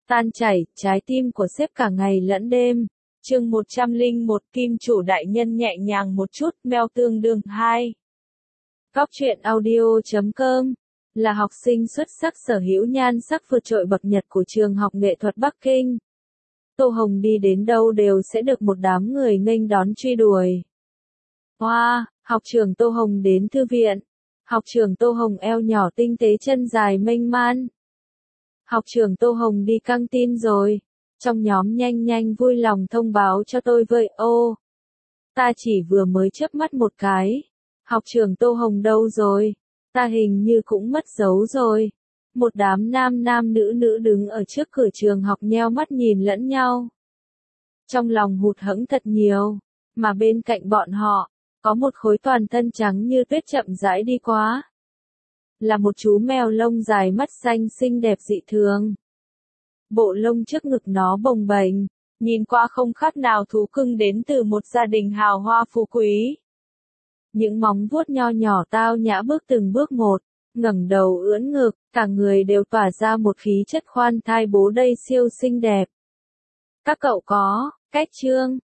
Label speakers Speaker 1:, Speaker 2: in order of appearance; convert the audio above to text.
Speaker 1: Tan chảy, trái tim của sếp cả ngày lẫn đêm. Chương 101 Kim chủ đại nhân nhẹ nhàng một chút, mail tương đương 2. Góc truyện audio.com là học sinh xuất sắc sở hữu nhan sắc vượt trội bậc nhật của trường học nghệ thuật Bắc Kinh. Tô Hồng đi đến đâu đều sẽ được một đám người nghênh đón truy đuổi. Wow, học trưởng Tô Hồng đến thư viện. Học trưởng Tô Hồng eo nhỏ tinh tế chân dài mênh man. Học trưởng Tô Hồng đi căng tin rồi. Trong nhóm nhanh nhanh vui lòng thông báo cho tôi với, ô. Ta chỉ vừa mới chớp mắt một cái. Học trưởng Tô Hồng đâu rồi? Ta hình như cũng mất dấu rồi. Một đám nam nam nữ nữ đứng ở trước cửa trường học nheo mắt nhìn lẫn nhau. Trong lòng hụt hẫng thật nhiều, mà bên cạnh bọn họ, có một khối toàn thân trắng như tuyết chậm rãi đi qua. Là một chú mèo lông dài mắt xanh xinh đẹp dị thường. Bộ lông trước ngực nó bồng bềnh, nhìn qua không khác nào thú cưng đến từ một gia đình hào hoa phú quý. Những móng vuốt nho nhỏ tao nhã bước từng bước một, ngẩng đầu ưỡn ngực, cả người đều tỏa ra một khí chất khoan thai bố đây siêu xinh đẹp. Các cậu có, kết chương,